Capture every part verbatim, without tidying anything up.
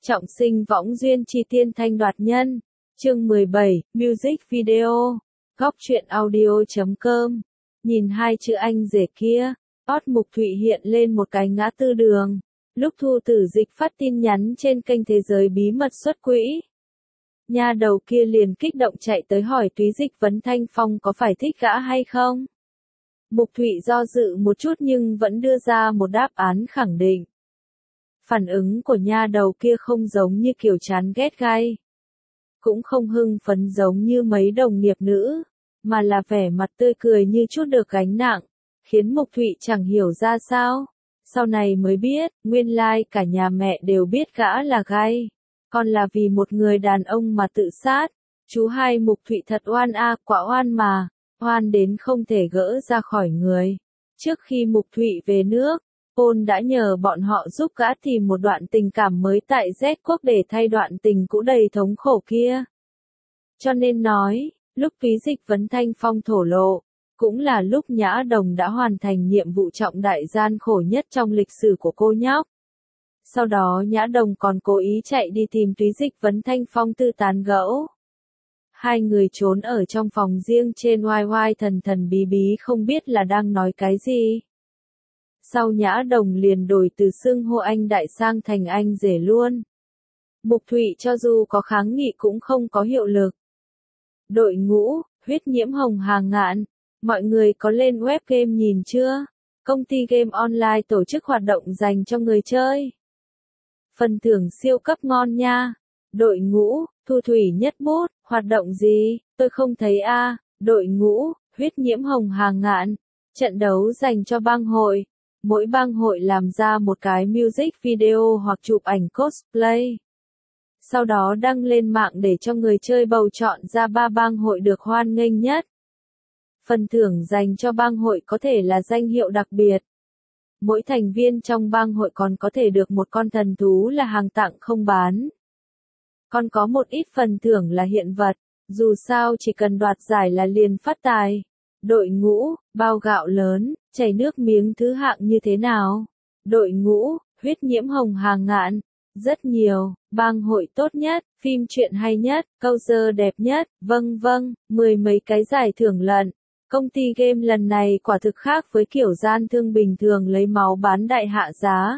Trọng sinh võng duyên chi tiên thanh đoạt nhân. Chương mười bảy, Music Video. Góc truyện audio chấm com. Nhìn hai chữ anh rể kia, ót Mục Thụy hiện lên một cái ngã tư đường. Lúc Thu Tử Dịch phát tin nhắn trên kênh Thế Giới Bí Mật xuất quỹ. Nha đầu kia liền kích động chạy tới hỏi Túy Dịch vấn Thanh Phong có phải thích gã hay không. Mục Thụy do dự một chút nhưng vẫn đưa ra một đáp án khẳng định. Phản ứng của nha đầu kia không giống như kiểu chán ghét gay. Cũng không hưng phấn giống như mấy đồng nghiệp nữ, mà là vẻ mặt tươi cười như chút được gánh nặng, khiến Mục Thụy chẳng hiểu ra sao. Sau này mới biết, nguyên lai like cả nhà mẹ đều biết gã là gay, còn là vì một người đàn ông mà tự sát. Chú hai Mục Thụy thật oan a, quả oan mà, oan đến không thể gỡ ra khỏi người. Trước khi Mục Thụy về nước, Paul đã nhờ bọn họ giúp gã tìm một đoạn tình cảm mới tại Z quốc để thay đoạn tình cũ đầy thống khổ kia. Cho nên nói, lúc Túy Dịch vấn Thanh Phong thổ lộ, cũng là lúc Nhã Đồng đã hoàn thành nhiệm vụ trọng đại gian khổ nhất trong lịch sử của cô nhóc. Sau đó Nhã Đồng còn cố ý chạy đi tìm Túy Dịch vấn Thanh Phong tư tán gẫu. Hai người trốn ở trong phòng riêng trên oai oai thần thần bí bí không biết là đang nói cái gì. Sau Nhã Đồng liền đổi từ xưng hô anh đại sang thành anh rể luôn. Mục Thụy cho dù có kháng nghị cũng không có hiệu lực. Đội ngũ, huyết nhiễm hồng hàng ngạn. Mọi người có lên web game nhìn chưa? Công ty game online tổ chức hoạt động dành cho người chơi. Phần thưởng siêu cấp ngon nha. Đội ngũ, Thu Thủy nhất bút, hoạt động gì? Tôi không thấy a. À. Đội ngũ, huyết nhiễm hồng hàng ngạn. Trận đấu dành cho bang hội. Mỗi bang hội làm ra một cái music video hoặc chụp ảnh cosplay. Sau đó đăng lên mạng để cho người chơi bầu chọn ra ba bang hội được hoan nghênh nhất. Phần thưởng dành cho bang hội có thể là danh hiệu đặc biệt. Mỗi thành viên trong bang hội còn có thể được một con thần thú là hàng tặng không bán. Còn có một ít phần thưởng là hiện vật, dù sao chỉ cần đoạt giải là liền phát tài. Đội ngũ, bao gạo lớn, chảy nước miếng thứ hạng như thế nào? Đội ngũ, huyết nhiễm hồng hàng ngạn. Rất nhiều, bang hội tốt nhất, phim truyện hay nhất, câu dơ đẹp nhất, vâng vâng, mười mấy cái giải thưởng lận. Công ty game lần này quả thực khác với kiểu gian thương bình thường lấy máu bán đại hạ giá.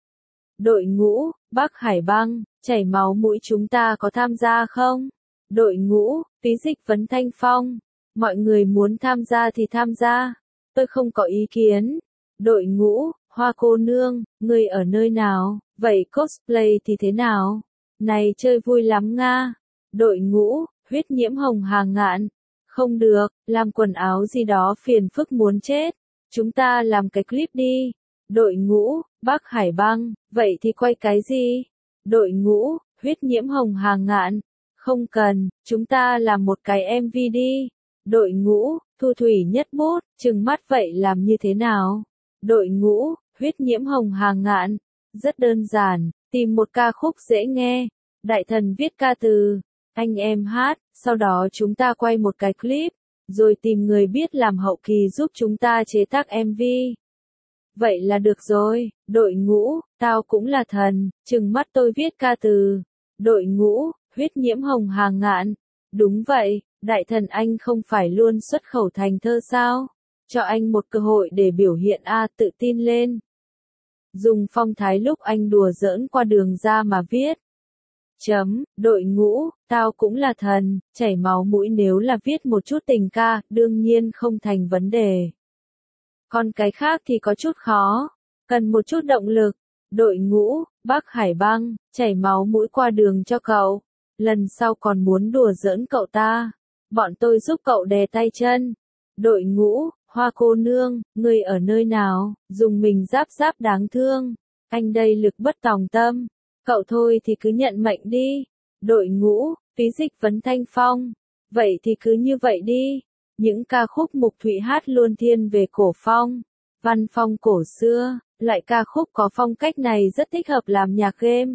Đội ngũ, Bắc Hải băng, chảy máu mũi chúng ta có tham gia không? Đội ngũ, Túy Dịch vấn Thanh Phong. Mọi người muốn tham gia thì tham gia. Tôi không có ý kiến. Đội ngũ, Hoa cô nương, người ở nơi nào? Vậy cosplay thì thế nào? Này chơi vui lắm nga. Đội ngũ, huyết nhiễm hồng hàng ngạn. Không được, làm quần áo gì đó phiền phức muốn chết. Chúng ta làm cái clip đi. Đội ngũ, Bắc Hải băng, vậy thì quay cái gì? Đội ngũ, huyết nhiễm hồng hàng ngạn. Không cần, chúng ta làm một cái em vê đi. Đội ngũ, Thu Thủy nhất bút, trừng mắt vậy làm như thế nào? Đội ngũ, huyết nhiễm hồng hàng ngạn. Rất đơn giản, tìm một ca khúc dễ nghe. Đại thần viết ca từ, anh em hát, sau đó chúng ta quay một cái clip, rồi tìm người biết làm hậu kỳ giúp chúng ta chế tác em vê. Vậy là được rồi. Đội ngũ, tao cũng là thần, trừng mắt tôi viết ca từ. Đội ngũ, huyết nhiễm hồng hàng ngạn. Đúng vậy, đại thần anh không phải luôn xuất khẩu thành thơ sao? Cho anh một cơ hội để biểu hiện a, tự tin lên. Dùng phong thái lúc anh đùa giỡn qua đường ra mà viết. Chấm, đội ngũ, tao cũng là thần, chảy máu mũi nếu là viết một chút tình ca, đương nhiên không thành vấn đề. Còn cái khác thì có chút khó, cần một chút động lực. Đội ngũ, Bắc Hải băng, chảy máu mũi qua đường cho cậu. Lần sau còn muốn đùa giỡn cậu ta. Bọn tôi giúp cậu đè tay chân. Đội ngũ, Hoa cô nương, người ở nơi nào? Dùng mình giáp giáp đáng thương. Anh đây lực bất tòng tâm. Cậu thôi thì cứ nhận mệnh đi. Đội ngũ, Túy Dịch vấn Thanh Phong. Vậy thì cứ như vậy đi. Những ca khúc Mục Thụy hát luôn thiên về cổ phong, văn phong cổ xưa. Loại ca khúc có phong cách này rất thích hợp làm nhạc game.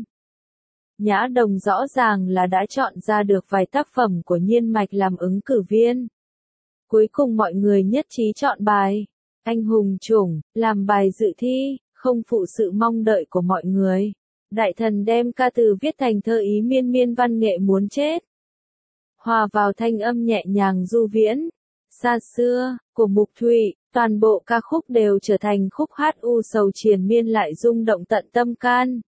Nhã Đồng rõ ràng là đã chọn ra được vài tác phẩm của Nhiên Mạch làm ứng cử viên. Cuối cùng mọi người nhất trí chọn bài Anh hùng chủng làm bài dự thi, không phụ sự mong đợi của mọi người. Đại thần đem ca từ viết thành thơ ý miên miên văn nghệ muốn chết. Hòa vào thanh âm nhẹ nhàng du viễn, xa xưa, của Mục Thụy, toàn bộ ca khúc đều trở thành khúc hát u sầu triền miên lại rung động tận tâm can.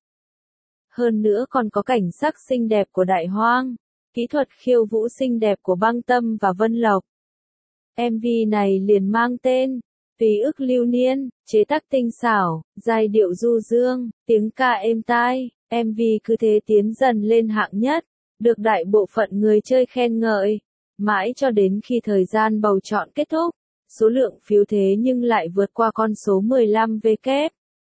Hơn nữa còn có cảnh sắc xinh đẹp của Đại Hoang, kỹ thuật khiêu vũ xinh đẹp của Băng Tâm và Vân Lộc. em vê này liền mang tên Tùy ức lưu niên, chế tác tinh xảo, giai điệu du dương, tiếng ca êm tai, em vê cứ thế tiến dần lên hạng nhất, được đại bộ phận người chơi khen ngợi, mãi cho đến khi thời gian bầu chọn kết thúc, số lượng phiếu thế nhưng lại vượt qua con số mười lăm vạn kép.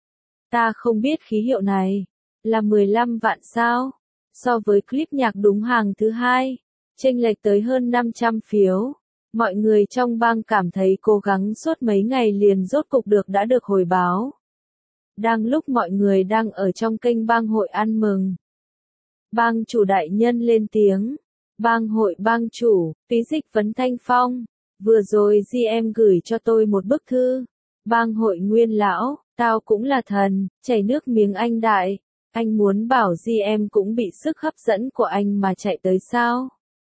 Ta không biết ký hiệu này là mười lăm vạn sao, so với clip nhạc đúng hàng thứ hai, chênh lệch tới hơn năm trăm phiếu. Mọi người trong bang cảm thấy cố gắng suốt mấy ngày liền rốt cục được đã được hồi báo. Đang lúc mọi người đang ở trong kênh bang hội ăn mừng, bang chủ đại nhân lên tiếng. Bang hội bang chủ, Phí Dịch vấn Thanh Phong, vừa rồi giê em gửi cho tôi một bức thư. Bang hội Nguyên lão, tao cũng là thần, chảy nước miếng anh đại. Anh muốn bảo giê em cũng bị sức hấp dẫn của anh mà chạy tới sao?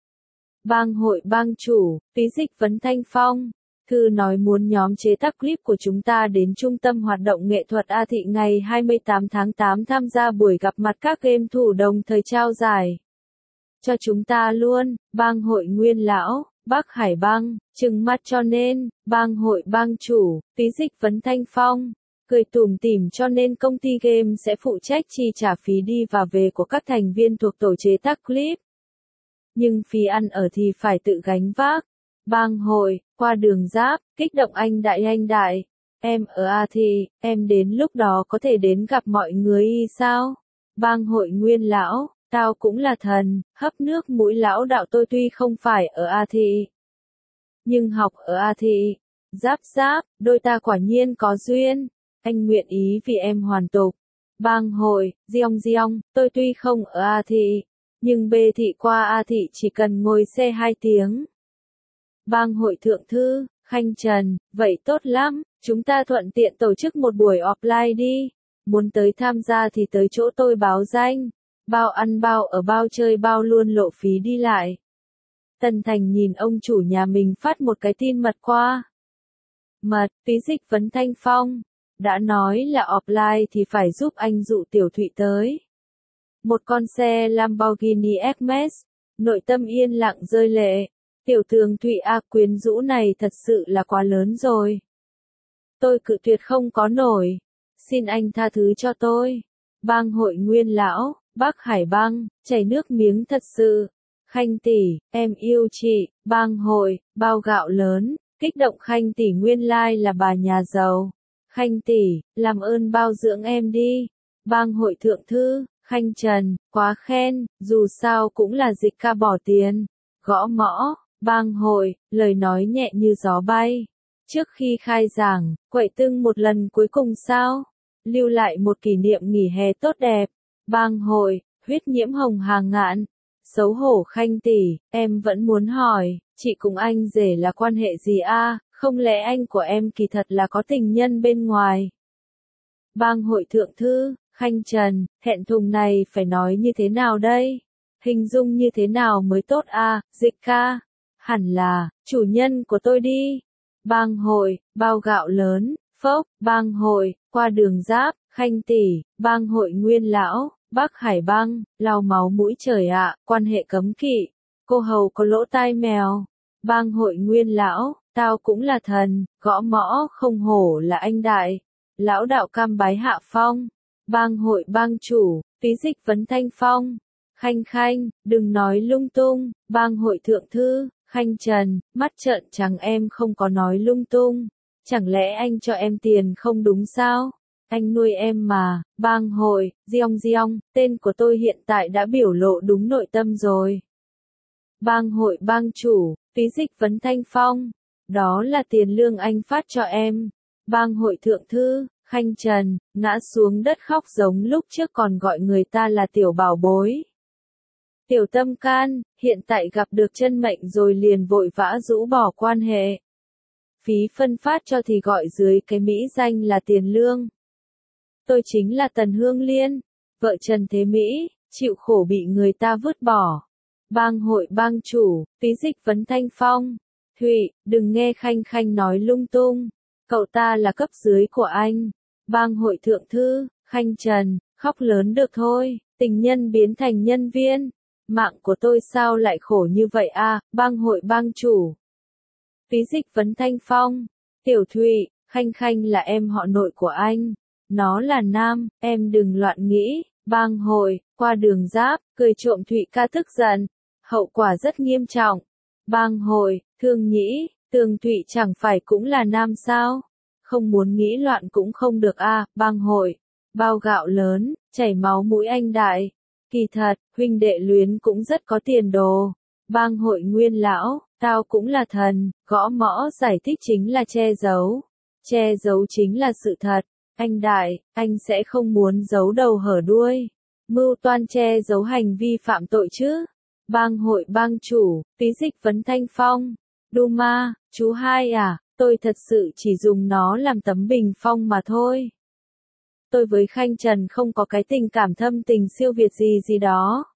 Bang hội bang chủ, Phí Dịch vấn Thanh Phong, thư nói muốn nhóm chế tác clip của chúng ta đến Trung tâm Hoạt động Nghệ thuật A Thị ngày hai mươi tám tháng tám tham gia buổi gặp mặt các game thủ đồng thời trao giải. Cho chúng ta luôn, bang hội Nguyên lão, Bắc Hải bang, trừng mắt cho nên, bang hội bang chủ, Phí Dịch vấn Thanh Phong, cười tủm tỉm cho nên công ty game sẽ phụ trách chi trả phí đi và về của các thành viên thuộc tổ chế tác clip. Nhưng phí ăn ở thì phải tự gánh vác. Bang hội, qua đường giáp, kích động anh đại anh đại. Em ở A Thị, em đến lúc đó có thể đến gặp mọi người y sao? Bang hội Nguyên lão, tao cũng là thần, hấp nước mũi lão đạo tôi tuy không phải ở A Thị, nhưng học ở A Thị. Giáp giáp, đôi ta quả nhiên có duyên. Anh nguyện ý vì em hoàn tục. Bang hội, Giong Giong, tôi tuy không ở A Thị, nhưng B Thị qua A Thị chỉ cần ngồi xe hai tiếng. Bang hội Thượng Thư, Khanh Trần, vậy tốt lắm, chúng ta thuận tiện tổ chức một buổi offline đi. Muốn tới tham gia thì tới chỗ tôi báo danh. Bao ăn bao ở bao chơi bao luôn lộ phí đi lại. Tân Thành nhìn ông chủ nhà mình phát một cái tin mật qua. Mật, Phí Dịch vấn Thanh Phong. Đã nói là offline thì phải giúp anh dụ Tiểu Thụy tới. Một con xe Lamborghini Hermes, nội tâm yên lặng rơi lệ. Tiểu Thường Thụy A quyến rũ này thật sự là quá lớn rồi. Tôi cự tuyệt không có nổi. Xin anh tha thứ cho tôi. Bang hội Nguyên lão, Bắc Hải bang, chảy nước miếng thật sự. Khanh tỷ, em yêu chị. Bang hội, bao gạo lớn, kích động Khanh tỷ nguyên lai là bà nhà giàu. Khanh tỷ, làm ơn bao dưỡng em đi. Bang hội Thượng Thư, Khanh Trần, quá khen, dù sao cũng là dịch ca bỏ tiền. Gõ mõ, bang hội, lời nói nhẹ như gió bay. Trước khi khai giảng, quậy tưng một lần cuối cùng sao? Lưu lại một kỷ niệm nghỉ hè tốt đẹp. Bang hội, huyết nhiễm hồng hàng ngạn. Xấu hổ Khanh tỷ, em vẫn muốn hỏi, chị cùng anh rể là quan hệ gì a? Không lẽ anh của em kỳ thật là có tình nhân bên ngoài? Bang hội Thượng Thư, Khanh Trần, thẹn thùng này phải nói như thế nào đây? Hình dung như thế nào mới tốt a? Dịch ca, hẳn là, chủ nhân của tôi đi. Bang hội, bao gạo lớn, phốc, bang hội, qua đường giáp, Khanh tỷ, bang hội Nguyên lão, Bắc Hải bang, lau máu mũi trời ạ, quan hệ cấm kỵ. Cô hầu có lỗ tai mèo. Bang hội Nguyên lão, tao cũng là thần, gõ mõ không hổ là anh đại. Lão đạo cam bái hạ phong. Bang hội bang chủ, Phí Dịch vấn Thanh Phong. Khanh Khanh, đừng nói lung tung. Bang hội Thượng Thư, Khanh Trần, mắt trợn trắng em không có nói lung tung. Chẳng lẽ anh cho em tiền không đúng sao? Anh nuôi em mà. Bang hội, Giong Giong, tên của tôi hiện tại đã biểu lộ đúng nội tâm rồi. Bang hội bang chủ, Phí Dịch vấn Thanh Phong. Đó là tiền lương anh phát cho em. Bang hội Thượng Thư, Khanh Trần, ngã xuống đất khóc giống lúc trước còn gọi người ta là tiểu bảo bối. Tiểu tâm can, hiện tại gặp được chân mệnh rồi liền vội vã rũ bỏ quan hệ. Phí phân phát cho thì gọi dưới cái mỹ danh là tiền lương. Tôi chính là Tần Hương Liên. Vợ Trần Thế Mỹ, chịu khổ bị người ta vứt bỏ. Bang hội bang chủ, tí dịch vấn Thanh Phong. Thụy, đừng nghe Khanh Khanh nói lung tung. Cậu ta là cấp dưới của anh. Bang hội thượng thư, Khanh Trần, khóc lớn được thôi. Tình nhân biến thành nhân viên. Mạng của tôi sao lại khổ như vậy à, bang hội bang chủ. Tí dịch vấn Thanh Phong. Tiểu Thụy, Khanh Khanh là em họ nội của anh. Nó là nam, em đừng loạn nghĩ. Bang hội, qua đường giáp, cười trộm Thụy ca tức giận. Hậu quả rất nghiêm trọng. Bang hội, Thương Nhĩ, Tường Thụy chẳng phải cũng là nam sao? Không muốn nghĩ loạn cũng không được a. À. Bang hội, bao gạo lớn, chảy máu mũi anh đại. Kỳ thật, huynh đệ luyến cũng rất có tiền đồ. Bang hội Nguyên lão, tao cũng là thần, gõ mõ giải thích chính là che giấu. Che giấu chính là sự thật. Anh đại, anh sẽ không muốn giấu đầu hở đuôi. Mưu toan che giấu hành vi phạm tội chứ. Bang hội bang chủ, tí dịch vấn Thanh Phong. Duma, chú hai à, tôi thật sự chỉ dùng nó làm tấm bình phong mà thôi. Tôi với Khanh Trần không có cái tình cảm thâm tình siêu việt gì gì đó.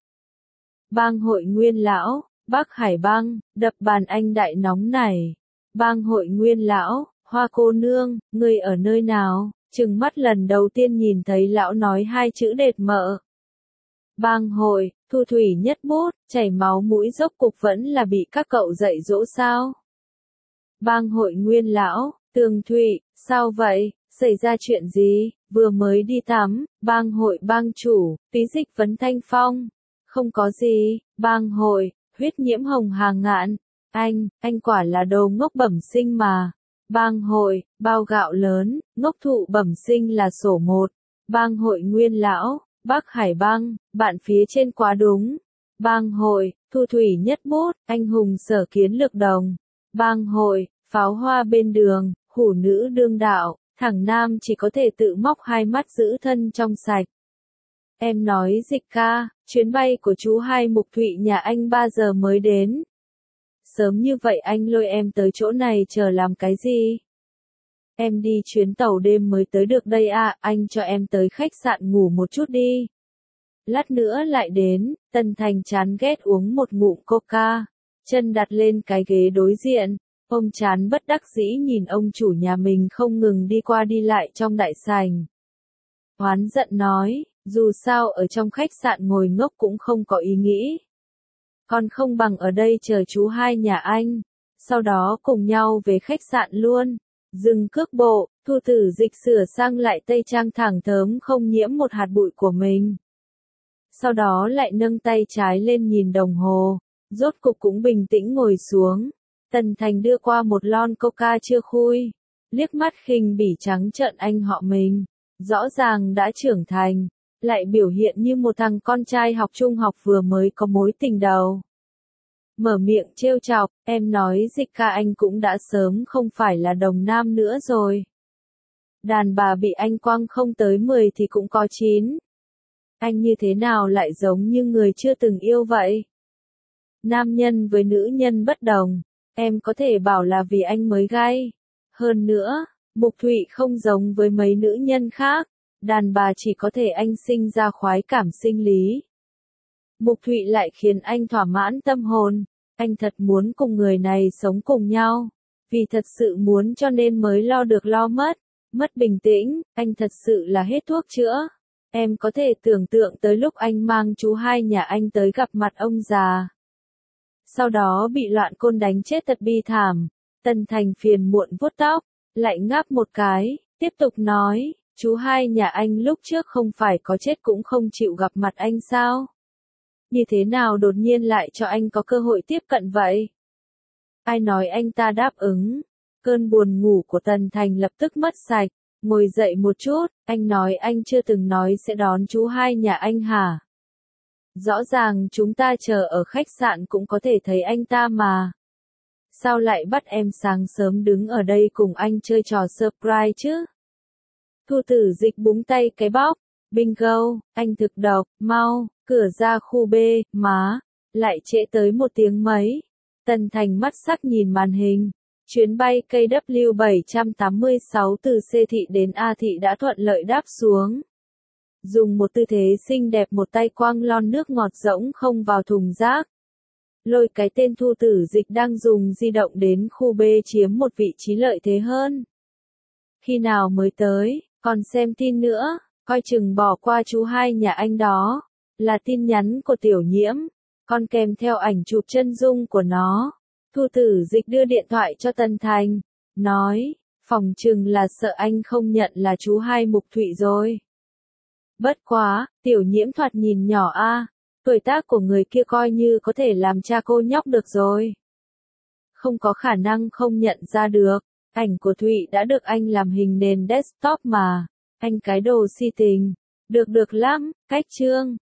Bang hội Nguyên lão, Bắc Hải bang, đập bàn anh đại nóng này. Bang hội Nguyên lão, Hoa cô nương, ngươi ở nơi nào? Trừng mắt lần đầu tiên nhìn thấy lão nói hai chữ đệt mợ. Bang hội, Thu Thủy nhất bút, chảy máu mũi dốc cục vẫn là bị các cậu dạy dỗ sao? Bang hội Nguyên lão, Tường Thụy, sao vậy, xảy ra chuyện gì, vừa mới đi tắm. Bang hội bang chủ, tí dịch vấn Thanh Phong. Không có gì, bang hội, huyết nhiễm hồng hàng ngạn. Anh, anh quả là đồ ngốc bẩm sinh mà. Bang hội, bao gạo lớn, ngốc thụ bẩm sinh là sổ một. Bang hội Nguyên lão, Bắc Hải bang, bạn phía trên quá đúng. Bang hội, Thu Thủy nhất bút, anh hùng sở kiến lược đồng. Bang hội, pháo hoa bên đường, hủ nữ đương đạo, thằng nam chỉ có thể tự móc hai mắt giữ thân trong sạch. Em nói dịch ca, chuyến bay của chú hai Mục Thụy nhà anh ba giờ mới đến. Sớm như vậy anh lôi em tới chỗ này chờ làm cái gì? Em đi chuyến tàu đêm mới tới được đây à, anh cho em tới khách sạn ngủ một chút đi. Lát nữa lại đến. Tân Thành chán ghét uống một ngụm coca. Chân đặt lên cái ghế đối diện. Ông chán bất đắc dĩ nhìn ông chủ nhà mình không ngừng đi qua đi lại trong đại sảnh. Oán giận nói, dù sao ở trong khách sạn ngồi ngốc cũng không có ý nghĩ. Còn không bằng ở đây chờ chú hai nhà anh. Sau đó cùng nhau về khách sạn luôn. Dừng cước bộ, Thu Tử Dịch sửa sang lại tây trang thẳng thớm không nhiễm một hạt bụi của mình. Sau đó lại nâng tay trái lên nhìn đồng hồ. Rốt cục cũng bình tĩnh ngồi xuống. Tần Thành đưa qua một lon coca chưa khui. Liếc mắt khinh bỉ trắng trợn anh họ mình. Rõ ràng đã trưởng thành. Lại biểu hiện như một thằng con trai học trung học vừa mới có mối tình đầu. Mở miệng trêu chọc, em nói dịch ca anh cũng đã sớm không phải là đồng nam nữa rồi. Đàn bà bị anh quăng không tới mười thì cũng có chín. Anh như thế nào lại giống như người chưa từng yêu vậy? Nam nhân với nữ nhân bất đồng, em có thể bảo là vì anh mới gay. Hơn nữa, Mục Thụy không giống với mấy nữ nhân khác, đàn bà chỉ có thể anh sinh ra khoái cảm sinh lý. Mục Thụy lại khiến anh thỏa mãn tâm hồn, anh thật muốn cùng người này sống cùng nhau, vì thật sự muốn cho nên mới lo được lo mất, mất bình tĩnh, anh thật sự là hết thuốc chữa. Em có thể tưởng tượng tới lúc anh mang chú hai nhà anh tới gặp mặt ông già. Sau đó bị loạn côn đánh chết thật bi thảm, Tân Thành phiền muộn vuốt tóc, lại ngáp một cái, tiếp tục nói, chú hai nhà anh lúc trước không phải có chết cũng không chịu gặp mặt anh sao? Như thế nào đột nhiên lại cho anh có cơ hội tiếp cận vậy? Ai nói anh ta đáp ứng? Cơn buồn ngủ của Tần Thành lập tức mất sạch, ngồi dậy một chút, anh nói anh chưa từng nói sẽ đón chú hai nhà anh hả? Rõ ràng chúng ta chờ ở khách sạn cũng có thể thấy anh ta mà. Sao lại bắt em sáng sớm đứng ở đây cùng anh chơi trò surprise chứ? Thu Tử Dịch búng tay cái bóc. Bingo, anh thực độc, mau, cửa ra khu B, má, lại trễ tới một tiếng mấy. Tần Thành mắt sắc nhìn màn hình. Chuyến bay K W bảy tám sáu từ C thị đến A thị đã thuận lợi đáp xuống. Dùng một tư thế xinh đẹp một tay quăng lon nước ngọt rỗng không vào thùng rác. Lôi cái tên Thu Tử Dịch đang dùng di động đến khu B chiếm một vị trí lợi thế hơn. Khi nào mới tới, còn xem tin nữa, coi chừng bỏ qua chú hai nhà anh đó. Là tin nhắn của Tiểu Nhiễm, còn kèm theo ảnh chụp chân dung của nó. Thu Tử Dịch đưa điện thoại cho Tân Thành, nói, phỏng chừng là sợ anh không nhận là chú hai Mục Thụy rồi. Bất quá, Tiểu Nhiễm thoạt nhìn nhỏ a, tuổi tác của người kia coi như có thể làm cha cô nhóc được rồi. Không có khả năng không nhận ra được, ảnh của Thụy đã được anh làm hình nền desktop mà, anh cái đồ si tình, được được lắm, cách chương.